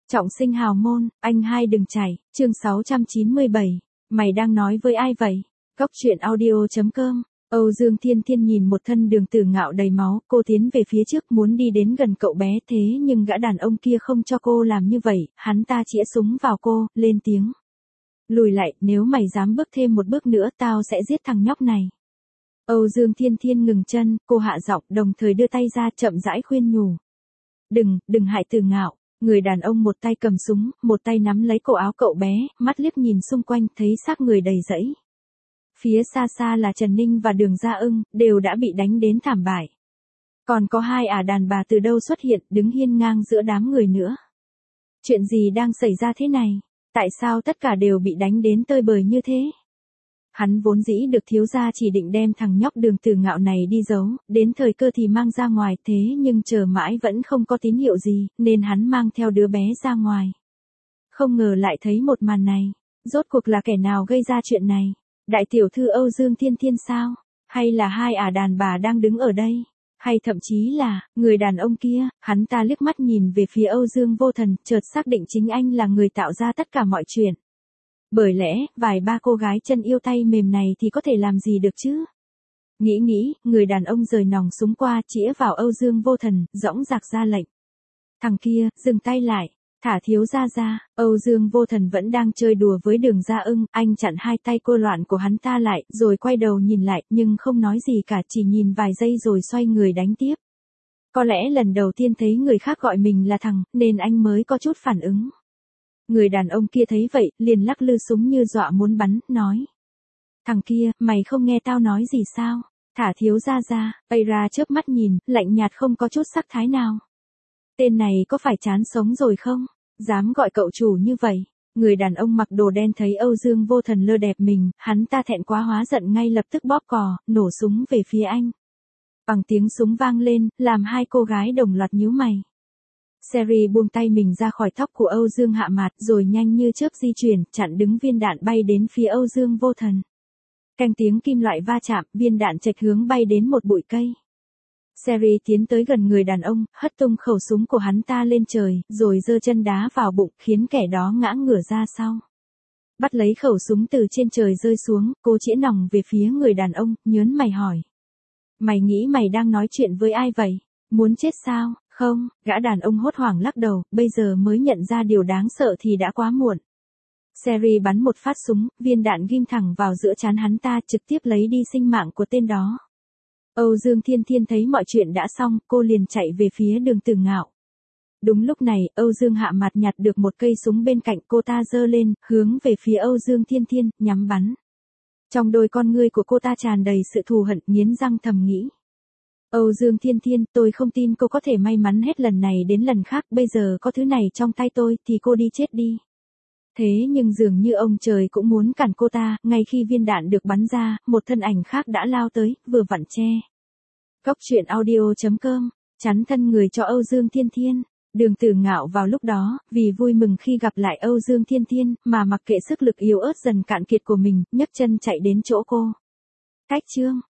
Trọng sinh hào môn, anh hai đừng chảy, chương 697. Mày đang nói với ai vậy? Góc truyện audio.com. Âu Dương Thiên Thiên nhìn một thân Đường Tử Ngạo đầy máu, cô tiến về phía trước muốn đi đến gần cậu bé, thế nhưng gã đàn ông kia không cho cô làm như vậy, hắn ta chĩa súng vào cô, lên tiếng. Lùi lại, nếu mày dám bước thêm một bước nữa tao sẽ giết thằng nhóc này. Âu Dương Thiên Thiên ngừng chân, cô hạ giọng đồng thời đưa tay ra chậm rãi khuyên nhủ. Đừng hại Tử Ngạo. Người đàn ông một tay cầm súng, một tay nắm lấy cổ áo cậu bé, mắt liếc nhìn xung quanh thấy xác người đầy rẫy. Phía xa xa là Trần Ninh và Đường Gia Ưng, đều đã bị đánh đến thảm bại. Còn có hai đàn bà từ đâu xuất hiện, đứng hiên ngang giữa đám người nữa. Chuyện gì đang xảy ra thế này? Tại sao tất cả đều bị đánh đến tơi bời như thế? Hắn vốn dĩ được thiếu gia chỉ định đem thằng nhóc Đường Tử Ngạo này đi giấu, đến thời cơ thì mang ra ngoài, thế nhưng chờ mãi vẫn không có tín hiệu gì, nên hắn mang theo đứa bé ra ngoài. Không ngờ lại thấy một màn này, rốt cuộc là kẻ nào gây ra chuyện này? Đại tiểu thư Âu Dương Thiên Thiên sao? Hay là hai đàn bà đang đứng ở đây? Hay thậm chí là, người đàn ông kia? Hắn ta liếc mắt nhìn về phía Âu Dương Vô Thần, chợt xác định chính anh là người tạo ra tất cả mọi chuyện. Bởi lẽ, vài ba cô gái chân yêu tay mềm này thì có thể làm gì được chứ? Nghĩ, người đàn ông rời nòng súng qua, chĩa vào Âu Dương Vô Thần, dõng dạc ra lệnh. Thằng kia, dừng tay lại, thả thiếu gia ra. Âu Dương Vô Thần vẫn đang chơi đùa với Đường Gia Ưng, anh chặn hai tay cô loạn của hắn ta lại, rồi quay đầu nhìn lại, nhưng không nói gì cả, chỉ nhìn vài giây rồi xoay người đánh tiếp. Có lẽ lần đầu tiên thấy người khác gọi mình là thằng, nên anh mới có chút phản ứng. Người đàn ông kia thấy vậy, liền lắc lư súng như dọa muốn bắn, nói. Thằng kia, mày không nghe tao nói gì sao? Thả thiếu gia ra. Ây ra chớp mắt nhìn, lạnh nhạt không có chút sắc thái nào. Tên này có phải chán sống rồi không? Dám gọi cậu chủ như vậy. Người đàn ông mặc đồ đen thấy Âu Dương Vô Thần lơ đẹp mình, hắn ta thẹn quá hóa giận ngay lập tức bóp cò, nổ súng về phía anh. Bằng tiếng súng vang lên, làm hai cô gái đồng loạt nhíu mày. Seri buông tay mình ra khỏi tóc của Âu Dương Hạ Mạt rồi nhanh như chớp di chuyển, chặn đứng viên đạn bay đến phía Âu Dương Vô Thần. Canh tiếng kim loại va chạm, viên đạn chệch hướng bay đến một bụi cây. Seri tiến tới gần người đàn ông, hất tung khẩu súng của hắn ta lên trời, rồi giơ chân đá vào bụng, khiến kẻ đó ngã ngửa ra sau. Bắt lấy khẩu súng từ trên trời rơi xuống, cô chĩa nòng về phía người đàn ông, nhớn mày hỏi. Mày nghĩ mày đang nói chuyện với ai vậy? Muốn chết sao? Không, gã đàn ông hốt hoảng lắc đầu, bây giờ mới nhận ra điều đáng sợ thì đã quá muộn. Seri bắn một phát súng, viên đạn ghim thẳng vào giữa trán hắn ta, trực tiếp lấy đi sinh mạng của tên đó. Âu Dương Thiên Thiên thấy mọi chuyện đã xong, cô liền chạy về phía Đường Tử Ngạo. Đúng lúc này, Âu Dương Hạ Mạt nhặt được một cây súng bên cạnh, cô ta giơ lên, hướng về phía Âu Dương Thiên Thiên, nhắm bắn. Trong đôi con ngươi của cô ta tràn đầy sự thù hận, nghiến răng thầm nghĩ. Âu Dương Thiên Thiên, tôi không tin cô có thể may mắn hết lần này đến lần khác, bây giờ có thứ này trong tay tôi thì cô đi chết đi. Thế nhưng dường như ông trời cũng muốn cản cô ta, ngay khi viên đạn được bắn ra, một thân ảnh khác đã lao tới, vừa vặn che. Góc truyện audio.com, chắn thân người cho Âu Dương Thiên Thiên. Đường Tử Ngạo vào lúc đó, vì vui mừng khi gặp lại Âu Dương Thiên Thiên, mà mặc kệ sức lực yếu ớt dần cạn kiệt của mình, nhấc chân chạy đến chỗ cô. Cách chương.